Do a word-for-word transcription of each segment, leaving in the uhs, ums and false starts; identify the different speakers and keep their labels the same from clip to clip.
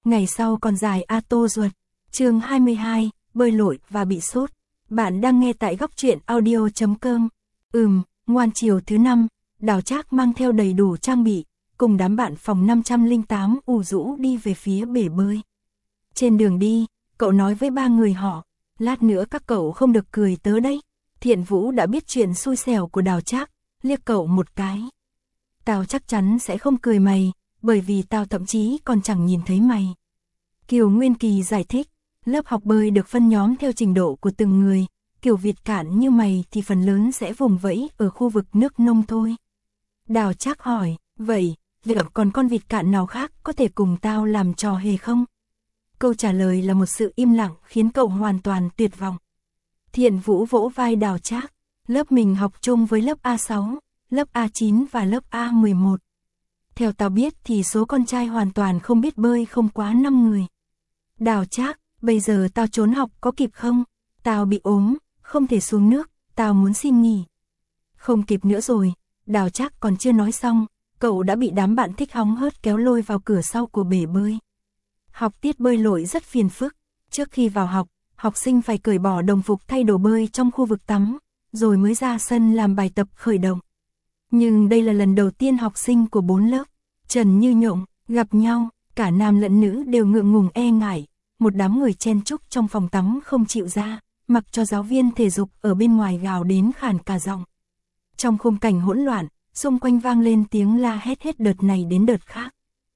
Speaker 1: ngày sau còn dài a tô ruột. Chương hai mươi hai, bơi lội và bị sốt. Bạn đang nghe tại góc truyện audio chấm com. Ừm, ngoan chiều thứ năm, Đào Trác mang theo đầy đủ trang bị, cùng đám bạn phòng năm trăm lẻ tám ủ rũ đi về phía bể bơi. Trên đường đi, cậu nói với ba người họ, lát nữa các cậu không được cười tớ đấy. Thiện Vũ đã biết chuyện xui xẻo của Đào Trác, liếc cậu một cái. Tao chắc chắn sẽ không cười mày, bởi vì tao thậm chí còn chẳng nhìn thấy mày. Kiều Nguyên Kỳ giải thích, lớp học bơi được phân nhóm theo trình độ của từng người, kiểu Việt Cạn như mày thì phần lớn sẽ vùng vẫy ở khu vực nước nông thôi. Đào Trác hỏi, vậy, việc còn con Việt Cạn nào khác có thể cùng tao làm trò hề không? Câu trả lời là một sự im lặng khiến cậu hoàn toàn tuyệt vọng. Thiện Vũ vỗ vai Đào Trác, lớp mình học chung với lớp a sáu, lớp a chín và lớp a mười một. Theo tao biết thì số con trai hoàn toàn không biết bơi không quá năm người. Đào Trác, bây giờ tao trốn học có kịp không? Tao bị ốm, không thể xuống nước, tao muốn xin nghỉ. Không kịp nữa rồi, Đào Trác còn chưa nói xong, cậu đã bị đám bạn thích hóng hớt kéo lôi vào cửa sau của bể bơi. Học tiết bơi lội rất phiền phức, trước khi vào học, học sinh phải cởi bỏ đồng phục thay đồ bơi trong khu vực tắm, rồi mới ra sân làm bài tập khởi động. Nhưng đây là lần đầu tiên học sinh của bốn lớp, Trần Như Nhộng, gặp nhau, cả nam lẫn nữ đều ngượng ngùng e ngại, một đám người chen chúc trong phòng tắm không chịu ra, mặc cho giáo viên thể dục ở bên ngoài gào đến khàn cả giọng. Trong khung cảnh hỗn loạn, xung quanh vang lên tiếng la hét hết đợt này đến đợt khác.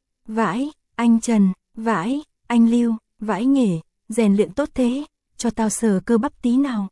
Speaker 1: Vãi, anh Trần, vãi, anh Lưu, vãi nghề, rèn luyện tốt thế, cho tao sờ cơ bắp tí nào.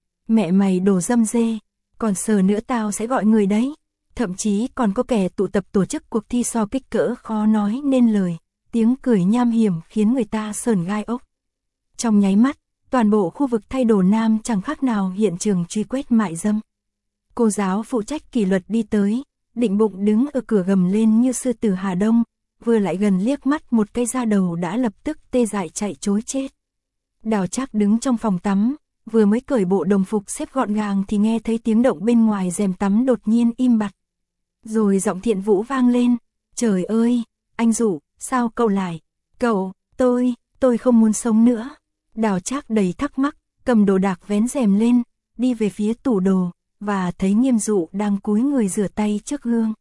Speaker 1: Mẹ mày đồ dâm dê, còn sờ nữa tao sẽ gọi người đấy. Thậm chí còn có kẻ tụ tập tổ chức cuộc thi so kích cỡ khó nói nên lời, tiếng cười nham hiểm khiến người ta sởn gai ốc. Trong nháy mắt, toàn bộ khu vực thay đồ nam chẳng khác nào hiện trường truy quét mại dâm. Cô giáo phụ trách kỷ luật đi tới, định bụng đứng ở cửa gầm lên như sư tử Hà Đông, vừa lại gần liếc mắt một cái da đầu đã lập tức tê dại chạy trối chết. Đào Trác đứng trong phòng tắm, vừa mới cởi bộ đồng phục xếp gọn gàng thì nghe thấy tiếng động bên ngoài rèm tắm đột nhiên im bặt. Rồi giọng Thiện Vũ vang lên, trời ơi, anh Dụ, sao cậu lại? Cậu, tôi, tôi không muốn sống nữa. Đào Trác đầy thắc mắc, cầm đồ đạc vén rèm lên, đi về phía tủ đồ, và thấy Nghiêm Dụ đang cúi người rửa tay trước gương.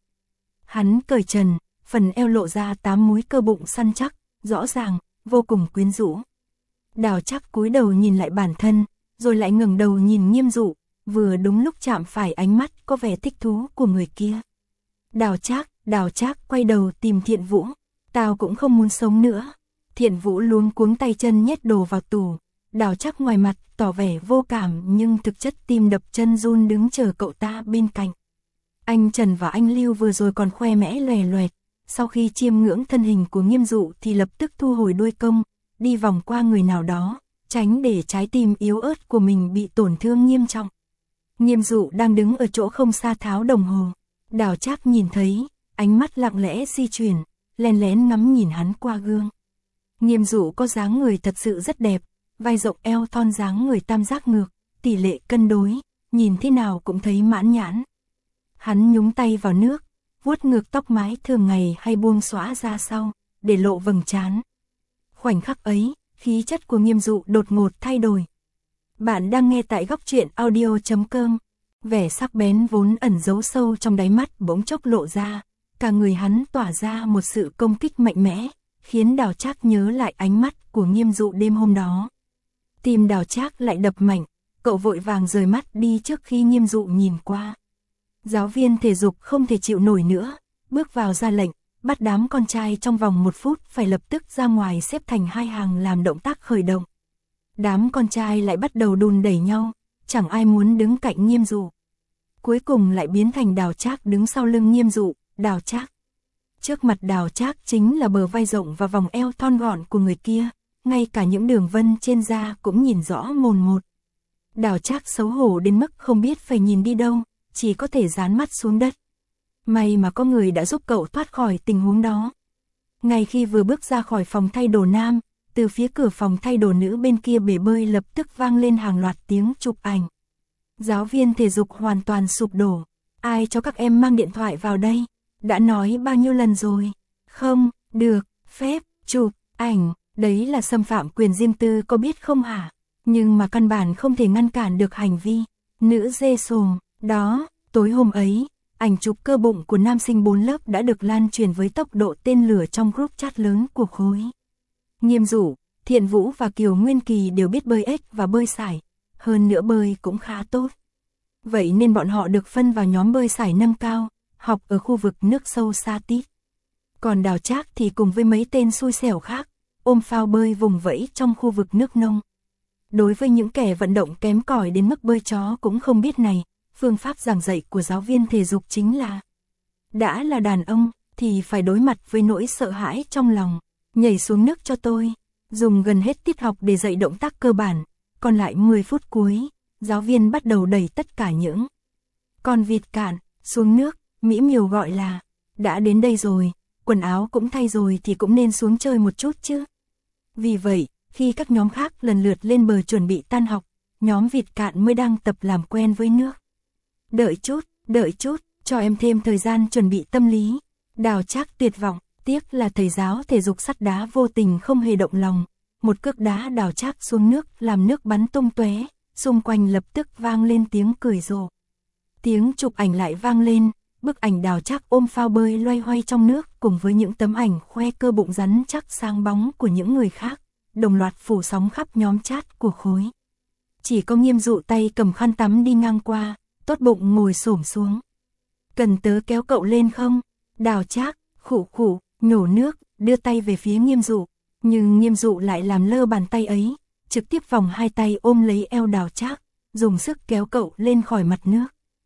Speaker 1: Hắn cởi trần, phần eo lộ ra tám múi cơ bụng săn chắc, rõ ràng, vô cùng quyến rũ. Đào Trác cúi đầu nhìn lại bản thân, rồi lại ngẩng đầu nhìn Nghiêm Dụ, vừa đúng lúc chạm phải ánh mắt có vẻ thích thú của người kia. Đào Trác, Đào Trác quay đầu tìm Thiện Vũ, tao cũng không muốn sống nữa. Thiện Vũ luống cuống tay chân nhét đồ vào tủ, Đào Trác ngoài mặt tỏ vẻ vô cảm nhưng thực chất tim đập chân run đứng chờ cậu ta bên cạnh. Anh Trần và anh Lưu vừa rồi còn khoe mẽ loè loẹt, sau khi chiêm ngưỡng thân hình của Nghiêm Dụ thì lập tức thu hồi đuôi công, đi vòng qua người nào đó, tránh để trái tim yếu ớt của mình bị tổn thương nghiêm trọng. Nghiêm Dụ đang đứng ở chỗ không xa tháo đồng hồ. Đào Trác nhìn thấy, ánh mắt lặng lẽ di chuyển, lén lén ngắm nhìn hắn qua gương. Nghiêm Dụ có dáng người thật sự rất đẹp, vai rộng eo thon dáng người tam giác ngược, tỷ lệ cân đối, nhìn thế nào cũng thấy mãn nhãn. Hắn nhúng tay vào nước, vuốt ngược tóc mái thường ngày hay buông xõa ra sau, để lộ vầng trán. Khoảnh khắc ấy, khí chất của Nghiêm Dụ đột ngột thay đổi. Bạn đang nghe tại góc truyện audio chấm com. Vẻ sắc bén vốn ẩn giấu sâu trong đáy mắt bỗng chốc lộ ra, cả người hắn tỏa ra một sự công kích mạnh mẽ, khiến Đào Trác nhớ lại ánh mắt của Nghiêm Dụ đêm hôm đó. Tim Đào Trác lại đập mạnh, cậu vội vàng rời mắt đi trước khi Nghiêm Dụ nhìn qua. Giáo viên thể dục không thể chịu nổi nữa, bước vào ra lệnh, bắt đám con trai trong vòng một phút phải lập tức ra ngoài xếp thành hai hàng làm động tác khởi động. Đám con trai lại bắt đầu đùn đẩy nhau, chẳng ai muốn đứng cạnh Nghiêm Dụ. Cuối cùng lại biến thành Đào Trác đứng sau lưng Nghiêm Dụ, Đào Trác. Trước mặt Đào Trác chính là bờ vai rộng và vòng eo thon gọn của người kia, ngay cả những đường vân trên da cũng nhìn rõ mồn một. Đào Trác xấu hổ đến mức không biết phải nhìn đi đâu, chỉ có thể dán mắt xuống đất. May mà có người đã giúp cậu thoát khỏi tình huống đó. Ngay khi vừa bước ra khỏi phòng thay đồ nam, từ phía cửa phòng thay đồ nữ bên kia bể bơi lập tức vang lên hàng loạt tiếng chụp ảnh. Giáo viên thể dục hoàn toàn sụp đổ. Ai cho các em mang điện thoại vào đây? Đã nói bao nhiêu lần rồi? Không, được, phép, chụp, Ảnh, đấy là xâm phạm quyền riêng tư có biết không hả? Nhưng mà căn bản không thể ngăn cản được hành vi. Nữ dê sồm, đó, tối hôm ấy, ảnh chụp cơ bụng của nam sinh bốn lớp đã được lan truyền với tốc độ tên lửa trong group chat lớn của khối. Nghiêm Dụ, Thiện Vũ và Kiều Nguyên Kỳ đều biết bơi ếch và bơi sải, hơn nữa bơi cũng khá tốt. Vậy nên bọn họ được phân vào nhóm bơi sải nâng cao, học ở khu vực nước sâu xa tít. Còn Đào Trác thì cùng với mấy tên xui xẻo khác, ôm phao bơi vùng vẫy trong khu vực nước nông. Đối với những kẻ vận động kém cỏi đến mức bơi chó cũng không biết này, phương pháp giảng dạy của giáo viên thể dục chính là: đã là đàn ông, thì phải đối mặt với nỗi sợ hãi trong lòng, nhảy xuống nước cho tôi. Dùng gần hết tiết học để dạy động tác cơ bản, còn lại mười phút cuối, giáo viên bắt đầu đẩy tất cả những con vịt cạn xuống nước, mỹ miều gọi là: đã đến đây rồi, quần áo cũng thay rồi thì cũng nên xuống chơi một chút chứ. Vì vậy, khi các nhóm khác lần lượt lên bờ chuẩn bị tan học, nhóm vịt cạn mới đang tập làm quen với nước. Đợi chút, đợi chút, cho em thêm thời gian chuẩn bị tâm lý. Đào Trác tuyệt vọng, tiếc là thầy giáo thể dục sắt đá vô tình không hề động lòng. Một cước đá Đào Trác xuống nước làm nước bắn tung tóe, xung quanh lập tức vang lên tiếng cười rộ. Tiếng chụp ảnh lại vang lên, bức ảnh Đào Trác ôm phao bơi loay hoay trong nước cùng với những tấm ảnh khoe cơ bụng rắn chắc sáng bóng của những người khác, đồng loạt phủ sóng khắp nhóm chat của khối. Chỉ có Nghiêm Dụ tay cầm khăn tắm đi ngang qua, tốt bụng ngồi xổm xuống. Cần tớ kéo cậu lên không? Đào Trác, khụ khụ, nhổ nước, đưa tay về phía Nghiêm Dụ. Nhưng Nghiêm Dụ lại làm lơ bàn tay ấy, trực tiếp vòng hai tay ôm lấy eo Đào Trác, dùng sức kéo cậu lên khỏi mặt nước.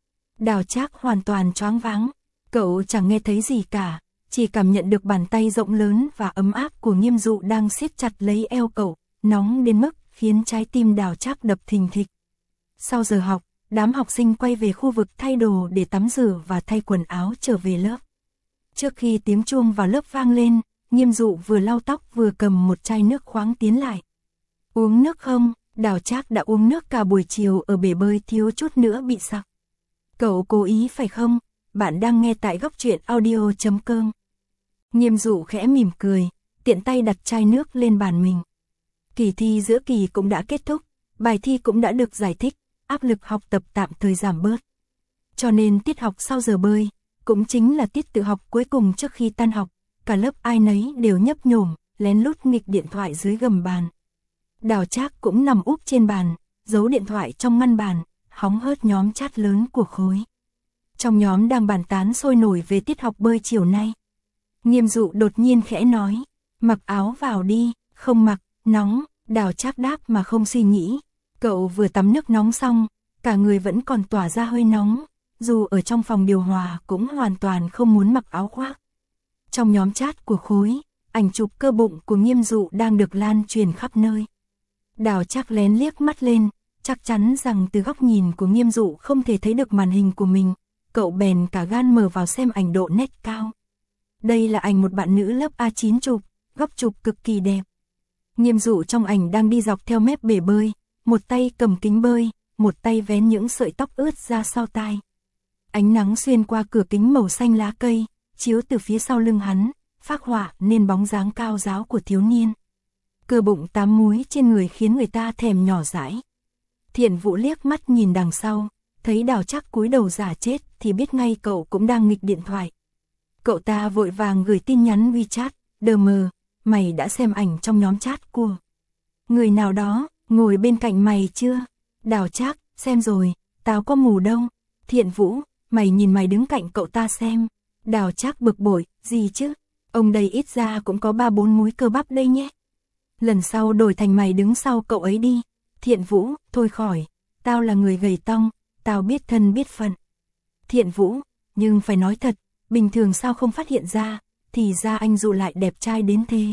Speaker 1: Đào Trác hoàn toàn choáng váng, cậu chẳng nghe thấy gì cả, chỉ cảm nhận được bàn tay rộng lớn và ấm áp của Nghiêm Dụ đang siết chặt lấy eo cậu, nóng đến mức khiến trái tim Đào Trác đập thình thịch. Sau giờ học, đám học sinh quay về khu vực thay đồ để tắm rửa và thay quần áo trở về lớp. Trước khi tiếng chuông vào lớp vang lên, Nghiêm Dụ vừa lau tóc vừa cầm một chai nước khoáng tiến lại. Uống nước không? Đào Trác đã uống nước cả buổi chiều ở bể bơi thiếu chút nữa bị sặc. Cậu cố ý phải không? Bạn đang nghe tại góc truyện audio chấm com. Nghiêm Dụ khẽ mỉm cười, tiện tay đặt chai nước lên bàn mình. Kỳ thi giữa kỳ cũng đã kết thúc, bài thi cũng đã được giải thích, áp lực học tập tạm thời giảm bớt. Cho nên tiết học sau giờ bơi, cũng chính là tiết tự học cuối cùng trước khi tan học, cả lớp ai nấy đều nhấp nhổm, lén lút nghịch điện thoại dưới gầm bàn. Đào Trác cũng nằm úp trên bàn, giấu điện thoại trong ngăn bàn, hóng hớt nhóm chat lớn của khối. Trong nhóm đang bàn tán sôi nổi về tiết học bơi chiều nay. Nghiêm Dụ đột nhiên khẽ nói: mặc áo vào đi. Không mặc, nóng. Đào Trác đáp mà không suy nghĩ. Cậu vừa tắm nước nóng xong, cả người vẫn còn tỏa ra hơi nóng, dù ở trong phòng điều hòa cũng hoàn toàn không muốn mặc áo khoác. Trong nhóm chat của khối, ảnh chụp cơ bụng của Nghiêm Dụ đang được lan truyền khắp nơi. Đào Trác lén liếc mắt lên, chắc chắn rằng từ góc nhìn của Nghiêm Dụ không thể thấy được màn hình của mình, cậu bèn cả gan mở vào xem ảnh độ nét cao. Đây là ảnh một bạn nữ lớp A chín chụp, góc chụp cực kỳ đẹp. Nghiêm Dụ trong ảnh đang đi dọc theo mép bể bơi, một tay cầm kính bơi, một tay vén những sợi tóc ướt ra sau tai. Ánh nắng xuyên qua cửa kính màu xanh lá cây, chiếu từ phía sau lưng hắn, phác họa nên bóng dáng cao ráo của thiếu niên. Cơ bụng tám múi trên người khiến người ta thèm nhỏ dãi. Thiện Vũ liếc mắt nhìn đằng sau, thấy Đào Trác cúi đầu giả chết thì biết ngay cậu cũng đang nghịch điện thoại. Cậu ta vội vàng gửi tin nhắn WeChat: đờ mờ, mày đã xem ảnh trong nhóm chat của người nào đó ngồi bên cạnh mày chưa? Đào Trác: xem rồi, tao có mù đâu. Thiện Vũ: mày nhìn mày đứng cạnh cậu ta xem. Đào Trác bực bội: gì chứ, ông đây ít ra cũng có ba bốn múi cơ bắp đây nhé. Lần sau đổi thành mày đứng sau cậu ấy đi. Thiện Vũ: thôi khỏi, tao là người gầy tong, tao biết thân biết phận. Thiện Vũ: nhưng phải nói thật, bình thường sao không phát hiện ra, thì ra anh Dụ lại đẹp trai đến thế.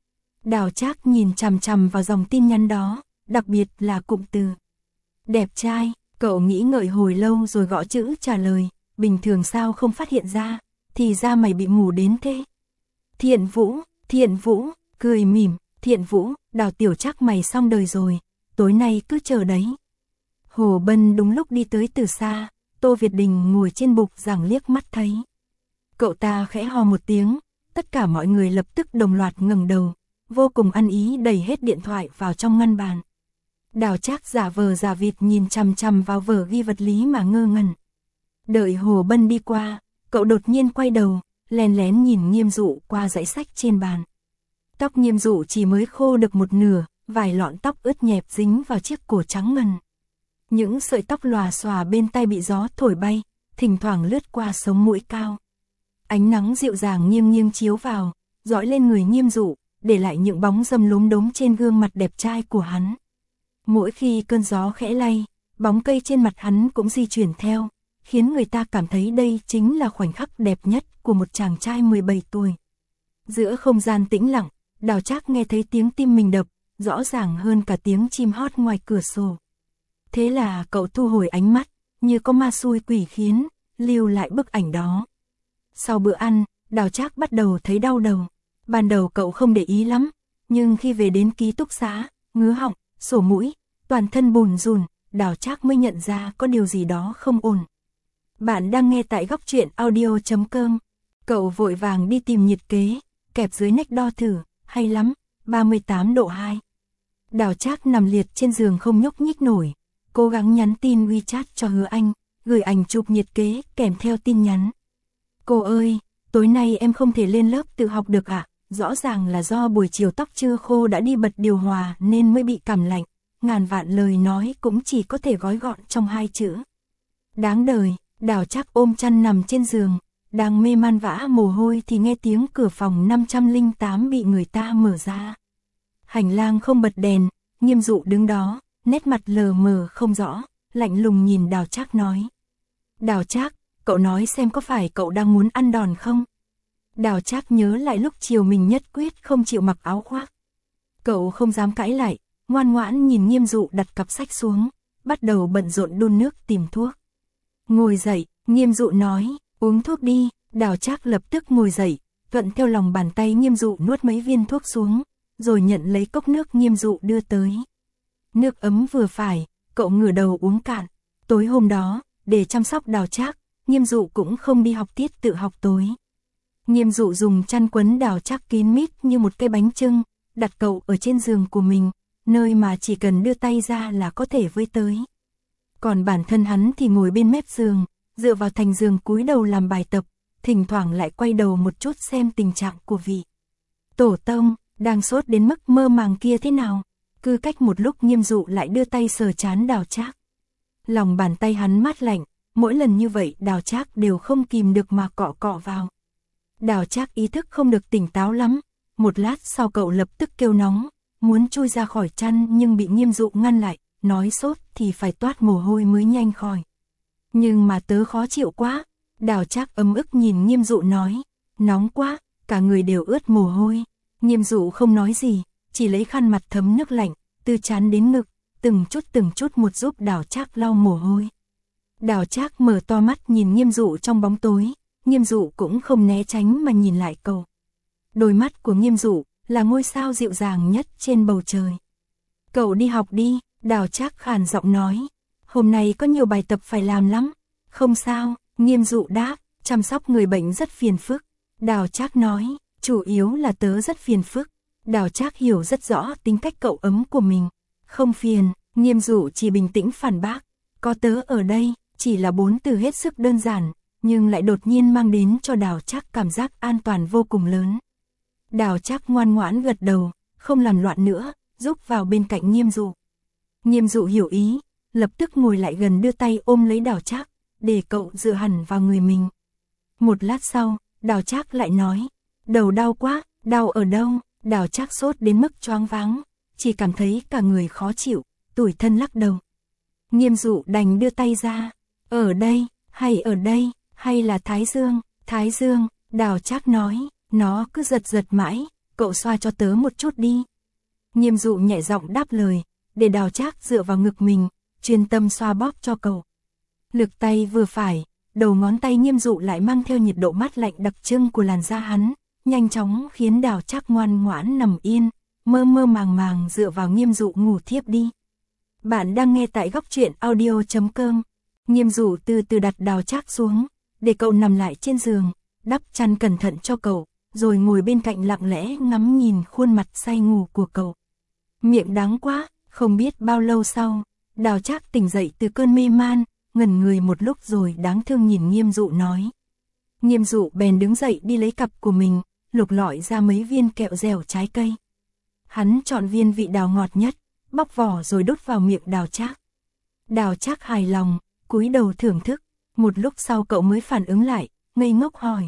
Speaker 1: Đào Trác nhìn chằm chằm vào dòng tin nhắn đó, đặc biệt là cụm từ đẹp trai. Cậu nghĩ ngợi hồi lâu rồi gõ chữ trả lời: bình thường sao không phát hiện ra, thì ra mày bị mù đến thế. Thiện Vũ, Thiện Vũ, cười mỉm: Thiện Vũ, Đào tiểu Trác mày xong đời rồi, tối nay cứ chờ đấy. Hồ Bân đúng lúc đi tới từ xa, Tô Việt Đình ngồi trên bục giảng liếc mắt thấy. Cậu ta khẽ hò một tiếng, tất cả mọi người lập tức đồng loạt ngẩng đầu, vô cùng ăn ý đẩy hết điện thoại vào trong ngăn bàn. Đào Trác giả vờ giả vịt nhìn chằm chằm vào vở ghi vật lý mà ngơ ngẩn. Đợi Hồ Bân đi qua, cậu đột nhiên quay đầu, lén lén nhìn Nghiêm Dụ qua dãy sách trên bàn. Tóc Nghiêm Dụ chỉ mới khô được một nửa, vài lọn tóc ướt nhẹp dính vào chiếc cổ trắng ngần. Những sợi tóc lòa xòa bên tai bị gió thổi bay, thỉnh thoảng lướt qua sống mũi cao. Ánh nắng dịu dàng nghiêng nghiêng chiếu vào, dõi lên người Nghiêm Dụ, để lại những bóng râm lốm đốm trên gương mặt đẹp trai của hắn. Mỗi khi cơn gió khẽ lay, bóng cây trên mặt hắn cũng di chuyển theo, khiến người ta cảm thấy đây chính là khoảnh khắc đẹp nhất của một chàng trai mười bảy tuổi. Giữa không gian tĩnh lặng, Đào Trác nghe thấy tiếng tim mình đập, rõ ràng hơn cả tiếng chim hót ngoài cửa sổ. Thế là cậu thu hồi ánh mắt, như có ma xui quỷ khiến, lưu lại bức ảnh đó. Sau bữa ăn, Đào Trác bắt đầu thấy đau đầu. Ban đầu cậu không để ý lắm, nhưng khi về đến ký túc xá, ngứa họng, sổ mũi, toàn thân bùn rùn, Đào Trác mới nhận ra có điều gì đó không ổn. Bạn đang nghe tại góc truyện audio chấm com. Cậu vội vàng đi tìm nhiệt kế, kẹp dưới nách đo thử, hay lắm, ba mươi tám độ hai. Đào Trác nằm liệt trên giường không nhúc nhích nổi, cố gắng nhắn tin WeChat cho Hứa Anh, gửi ảnh chụp nhiệt kế kèm theo tin nhắn. Cô ơi, tối nay em không thể lên lớp tự học được ạ, rõ ràng là do buổi chiều tóc chưa khô đã đi bật điều hòa nên mới bị cảm lạnh, ngàn vạn lời nói cũng chỉ có thể gói gọn trong hai chữ. Đáng đời. Đào Trác ôm chăn nằm trên giường, đang mê man vã mồ hôi thì nghe tiếng cửa phòng năm trăm lẻ tám bị người ta mở ra. Hành lang không bật đèn, Nghiêm Dụ đứng đó, nét mặt lờ mờ không rõ, lạnh lùng nhìn Đào Trác nói. Đào Trác, cậu nói xem có phải cậu đang muốn ăn đòn không? Đào Trác nhớ lại lúc chiều mình nhất quyết không chịu mặc áo khoác. Cậu không dám cãi lại, ngoan ngoãn nhìn Nghiêm Dụ đặt cặp sách xuống, bắt đầu bận rộn đun nước tìm thuốc. Ngồi dậy, Nghiêm Dụ nói, uống thuốc đi. Đào Trác lập tức ngồi dậy, thuận theo lòng bàn tay Nghiêm Dụ nuốt mấy viên thuốc xuống, rồi nhận lấy cốc nước Nghiêm Dụ đưa tới. Nước ấm vừa phải, cậu ngửa đầu uống cạn. Tối hôm đó, để chăm sóc Đào Trác, Nghiêm Dụ cũng không đi học tiết tự học tối. Nghiêm Dụ dùng chăn quấn Đào Trác kín mít như một cây bánh chưng, đặt cậu ở trên giường của mình, nơi mà chỉ cần đưa tay ra là có thể với tới. Còn bản thân hắn thì ngồi bên mép giường, dựa vào thành giường cúi đầu làm bài tập, thỉnh thoảng lại quay đầu một chút xem tình trạng của vị tổ tông đang sốt đến mức mơ màng kia thế nào. Cứ cách một lúc Nghiêm Dụ lại đưa tay sờ trán Đào Trác. Lòng bàn tay hắn mát lạnh, mỗi lần như vậy Đào Trác đều không kìm được mà cọ cọ vào. Đào Trác ý thức không được tỉnh táo lắm, một lát sau cậu lập tức kêu nóng, muốn chui ra khỏi chăn nhưng bị Nghiêm Dụ ngăn lại, nói sốt thì phải toát mồ hôi mới nhanh khỏi. Nhưng mà tớ khó chịu quá. Đào Trác ấm ức nhìn Nghiêm Dụ nói, nóng quá, cả người đều ướt mồ hôi. Nghiêm Dụ không nói gì, chỉ lấy khăn mặt thấm nước lạnh, từ trán đến ngực, từng chút từng chút một giúp Đào Trác lau mồ hôi. Đào Trác mở to mắt nhìn Nghiêm Dụ trong bóng tối, Nghiêm Dụ cũng không né tránh mà nhìn lại cậu. Đôi mắt của Nghiêm Dụ là ngôi sao dịu dàng nhất trên bầu trời. Cậu đi học đi, Đào Trác khàn giọng nói, hôm nay có nhiều bài tập phải làm lắm. Không sao, Nghiêm Dụ đáp, chăm sóc người bệnh rất phiền phức. Đào Trác nói, chủ yếu là tớ rất phiền phức. Đào Trác hiểu rất rõ tính cách cậu ấm của mình. Không phiền, Nghiêm Dụ chỉ bình tĩnh phản bác, có tớ ở đây, chỉ là bốn từ hết sức đơn giản, nhưng lại đột nhiên mang đến cho Đào Trác cảm giác an toàn vô cùng lớn. Đào Trác ngoan ngoãn gật đầu, không làm loạn nữa, rúc vào bên cạnh Nghiêm Dụ. Nghiêm Dụ hiểu ý, lập tức ngồi lại gần đưa tay ôm lấy Đào Trác, để cậu dựa hẳn vào người mình. Một lát sau, Đào Trác lại nói, đầu đau quá, đau ở đâu? Đào Trác sốt đến mức choáng váng, chỉ cảm thấy cả người khó chịu, tủi thân lắc đầu. Nghiêm Dụ đành đưa tay ra, ở đây, hay ở đây, hay là Thái Dương? Thái Dương, Đào Trác nói, nó cứ giật giật mãi, cậu xoa cho tớ một chút đi. Nghiêm Dụ nhẹ giọng đáp lời, để Đào Trác dựa vào ngực mình, chuyên tâm xoa bóp cho cậu. Lực tay vừa phải, đầu ngón tay Nghiêm Dụ lại mang theo nhiệt độ mát lạnh đặc trưng của làn da hắn, nhanh chóng khiến Đào Trác ngoan ngoãn nằm yên, mơ mơ màng màng dựa vào Nghiêm Dụ ngủ thiếp đi. Bạn đang nghe tại góc truyện audio chấm com. Nghiêm Dụ từ từ đặt Đào Trác xuống, để cậu nằm lại trên giường, đắp chăn cẩn thận cho cậu, rồi ngồi bên cạnh lặng lẽ ngắm nhìn khuôn mặt say ngủ của cậu. Miệng đáng quá, không biết bao lâu sau, Đào Trác tỉnh dậy từ cơn mê man, ngẩn người một lúc rồi đáng thương nhìn Nghiêm Dụ nói. Nghiêm Dụ bèn đứng dậy đi lấy cặp của mình, lục lọi ra mấy viên kẹo dẻo trái cây. Hắn chọn viên vị đào ngọt nhất, bóc vỏ rồi đút vào miệng Đào Trác. Đào Trác hài lòng, cúi đầu thưởng thức, một lúc sau cậu mới phản ứng lại, ngây ngốc hỏi.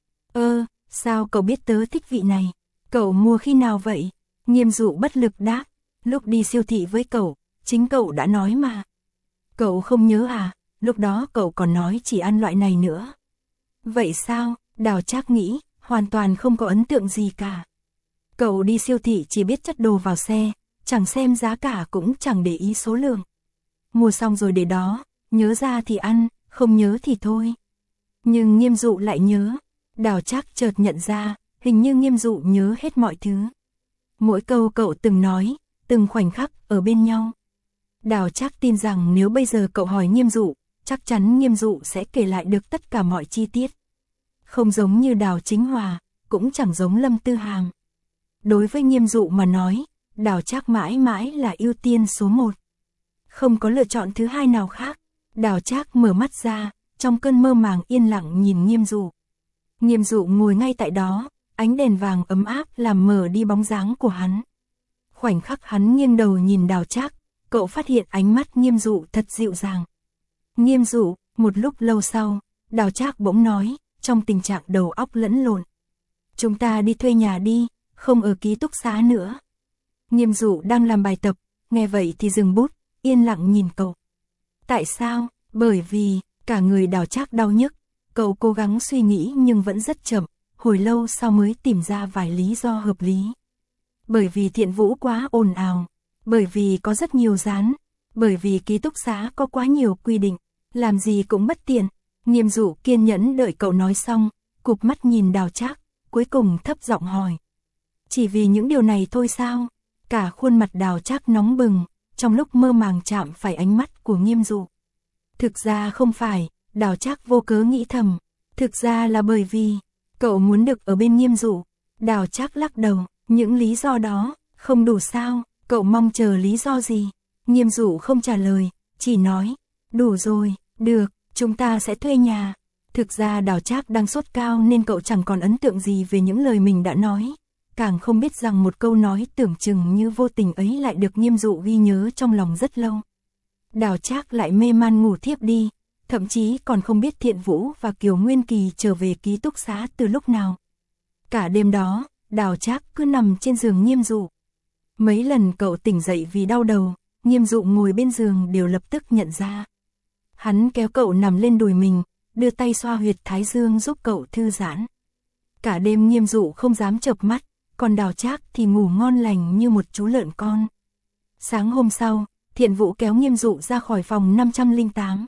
Speaker 1: Ơ, sao cậu biết tớ thích vị này? Cậu mua khi nào vậy? Nghiêm Dụ bất lực đáp, lúc đi siêu thị với cậu, chính cậu đã nói mà. Cậu không nhớ à, lúc đó cậu còn nói chỉ ăn loại này nữa. Vậy sao? Đào Trác nghĩ, hoàn toàn không có ấn tượng gì cả. Cậu đi siêu thị chỉ biết chất đồ vào xe, chẳng xem giá cả cũng chẳng để ý số lượng. Mua xong rồi để đó, nhớ ra thì ăn, không nhớ thì thôi. Nhưng Nghiêm Dụ lại nhớ. Đào Trác chợt nhận ra, hình như Nghiêm Dụ nhớ hết mọi thứ. Mỗi câu cậu từng nói, từng khoảnh khắc ở bên nhau. Đào Trác tin rằng nếu bây giờ cậu hỏi Nghiêm Dụ, chắc chắn Nghiêm Dụ sẽ kể lại được tất cả mọi chi tiết. Không giống như Đào Chính Hòa, cũng chẳng giống Lâm Tư Hàm. Đối với Nghiêm Dụ mà nói, Đào Trác mãi mãi là ưu tiên số một. Không có lựa chọn thứ hai nào khác. Đào Trác mở mắt ra, trong cơn mơ màng yên lặng nhìn Nghiêm Dụ. Nghiêm Dụ ngồi ngay tại đó, ánh đèn vàng ấm áp làm mờ đi bóng dáng của hắn. Khoảnh khắc hắn nghiêng đầu nhìn Đào Trác, cậu phát hiện ánh mắt Nghiêm Dụ thật dịu dàng. Nghiêm Dụ, một lúc lâu sau, Đào Trác bỗng nói, trong tình trạng đầu óc lẫn lộn. Chúng ta đi thuê nhà đi, không ở ký túc xá nữa. Nghiêm Dụ đang làm bài tập, nghe vậy thì dừng bút, yên lặng nhìn cậu. Tại sao? Bởi vì, cả người Đào Trác đau nhức. Cậu cố gắng suy nghĩ nhưng vẫn rất chậm, hồi lâu sau mới tìm ra vài lý do hợp lý. Bởi vì Thiện Vũ quá ồn ào, bởi vì có rất nhiều dán, bởi vì ký túc xá có quá nhiều quy định, làm gì cũng bất tiện. Nghiêm Dụ kiên nhẫn đợi cậu nói xong, cụp mắt nhìn Đào Trác, cuối cùng thấp giọng hỏi. Chỉ vì những điều này thôi sao? Cả khuôn mặt Đào Trác nóng bừng, trong lúc mơ màng chạm phải ánh mắt của Nghiêm Dụ. Thực ra không phải, Đào Trác vô cớ nghĩ thầm, thực ra là bởi vì cậu muốn được ở bên Nghiêm Dụ. Đào Trác lắc đầu, những lý do đó không đủ sao? Cậu mong chờ lý do gì? Nghiêm Dụ không trả lời, chỉ nói, đủ rồi, được, chúng ta sẽ thuê nhà. Thực ra Đào Trác đang sốt cao nên cậu chẳng còn ấn tượng gì về những lời mình đã nói, càng không biết rằng một câu nói tưởng chừng như vô tình ấy lại được Nghiêm Dụ ghi nhớ trong lòng rất lâu. Đào Trác lại mê man ngủ thiếp đi, thậm chí còn không biết Thiện Vũ và Kiều Nguyên Kỳ trở về ký túc xá từ lúc nào. Cả đêm đó, Đào Trác cứ nằm trên giường Nghiêm Dụ. Mấy lần cậu tỉnh dậy vì đau đầu, Nghiêm Dụ ngồi bên giường đều lập tức nhận ra. Hắn kéo cậu nằm lên đùi mình, đưa tay xoa huyệt thái dương giúp cậu thư giãn. Cả đêm Nghiêm Dụ không dám chợp mắt, còn Đào Trác thì ngủ ngon lành như một chú lợn con. Sáng hôm sau, Thiện Vũ kéo Nghiêm Dụ ra khỏi phòng năm trăm lẻ tám.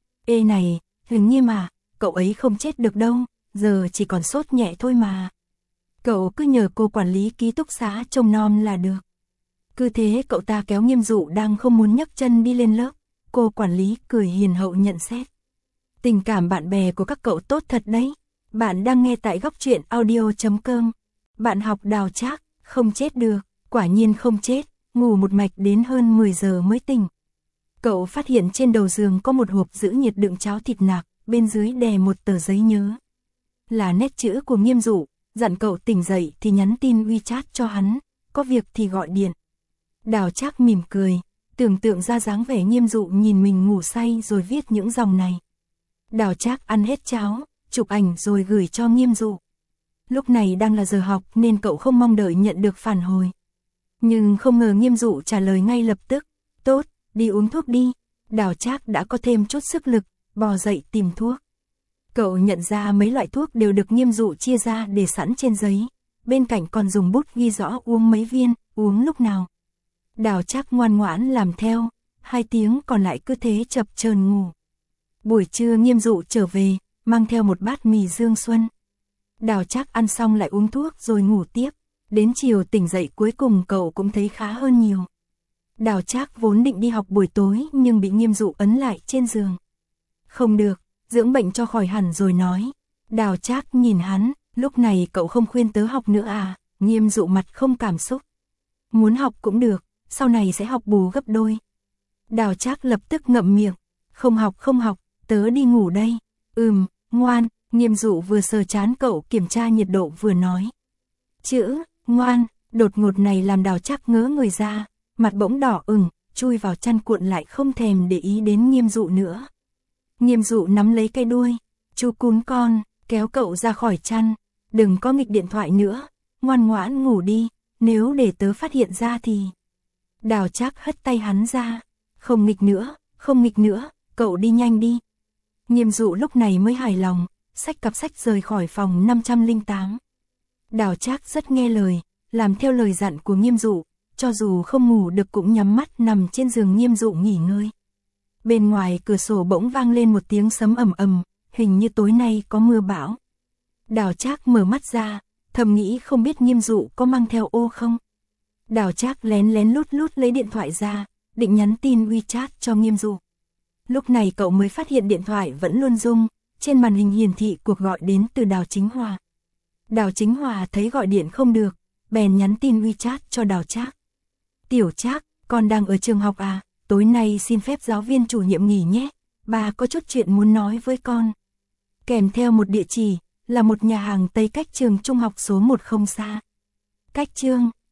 Speaker 1: Ê này, Huyền Nghiêm à, cậu ấy không chết được đâu, giờ chỉ còn sốt nhẹ thôi mà. Cậu cứ nhờ cô quản lý ký túc xá trông nom là được. Cứ thế cậu ta kéo Nghiêm Dụ đang không muốn nhấc chân đi lên lớp. Cô quản lý cười hiền hậu nhận xét. Tình cảm bạn bè của các cậu tốt thật đấy. Bạn đang nghe tại góc truyện audio chấm com. Bạn học Đào Trác, không chết được, quả nhiên không chết, ngủ một mạch đến hơn mười giờ mới tỉnh. Cậu phát hiện trên đầu giường có một hộp giữ nhiệt đựng cháo thịt nạc, bên dưới đè một tờ giấy nhớ. Là nét chữ của Nghiêm Dụ, dặn cậu tỉnh dậy thì nhắn tin WeChat cho hắn, có việc thì gọi điện. Đào Trác mỉm cười, tưởng tượng ra dáng vẻ Nghiêm Dụ nhìn mình ngủ say rồi viết những dòng này. Đào Trác ăn hết cháo, chụp ảnh rồi gửi cho Nghiêm Dụ. Lúc này đang là giờ học nên cậu không mong đợi nhận được phản hồi. Nhưng không ngờ Nghiêm Dụ trả lời ngay lập tức, tốt, đi uống thuốc đi. Đào Trác đã có thêm chút sức lực, bò dậy tìm thuốc. Cậu nhận ra mấy loại thuốc đều được Nghiêm Dụ chia ra để sẵn trên giấy, bên cạnh còn dùng bút ghi rõ uống mấy viên, uống lúc nào. Đào Trác ngoan ngoãn làm theo, hai tiếng còn lại cứ thế chập chờn ngủ. Buổi trưa Nghiêm Dụ trở về, mang theo một bát mì Dương Xuân. Đào Trác ăn xong lại uống thuốc rồi ngủ tiếp, đến chiều tỉnh dậy cuối cùng cậu cũng thấy khá hơn nhiều. Đào Trác vốn định đi học buổi tối nhưng bị Nghiêm Dụ ấn lại trên giường. Không được, dưỡng bệnh cho khỏi hẳn rồi nói. Đào Trác nhìn hắn, Lúc này cậu không khuyên tớ học nữa à? Nghiêm Dụ mặt không cảm xúc. Muốn học cũng được, sau này sẽ học bù gấp đôi. Đào Trác lập tức ngậm miệng. Không học không học, tớ đi ngủ đây. Ừm, ngoan. Nghiêm Dụ vừa sờ trán cậu kiểm tra nhiệt độ vừa nói. Chữ, ngoan, đột ngột này làm Đào Trác ngớ người ra, mặt bỗng đỏ ửng, chui vào chăn cuộn lại không thèm để ý đến Nghiêm Dụ nữa. Nghiêm Dụ nắm lấy cây đuôi, chú cún con, kéo cậu ra khỏi chăn, đừng có nghịch điện thoại nữa, ngoan ngoãn ngủ đi, nếu để tớ phát hiện ra thì... Đào Trác hất tay hắn ra, không nghịch nữa, không nghịch nữa, cậu đi nhanh đi. Nghiêm Dụ lúc này mới hài lòng, xách cặp sách rời khỏi phòng năm trăm lẻ tám. Đào Trác rất nghe lời, làm theo lời dặn của Nghiêm Dụ, cho dù không ngủ được cũng nhắm mắt nằm trên giường Nghiêm Dụ nghỉ ngơi. Bên ngoài cửa sổ bỗng vang lên một tiếng sấm ầm ầm, hình như tối nay có mưa bão. Đào Trác mở mắt ra, thầm nghĩ không biết Nghiêm Dụ có mang theo ô không. Đào Trác lén lén lút lút lấy điện thoại ra, định nhắn tin WeChat cho Nghiêm Dụ. Lúc này cậu mới phát hiện điện thoại vẫn luôn rung, trên màn hình hiển thị cuộc gọi đến từ Đào Chính Hòa. Đào Chính Hòa thấy gọi điện không được, bèn nhắn tin WeChat cho Đào Trác. Tiểu Trác, con đang ở trường học à, tối nay xin phép giáo viên chủ nhiệm nghỉ nhé, bà có chút chuyện muốn nói với con. Kèm theo một địa chỉ, là một nhà hàng Tây cách trường trung học số một không xa. Cách chương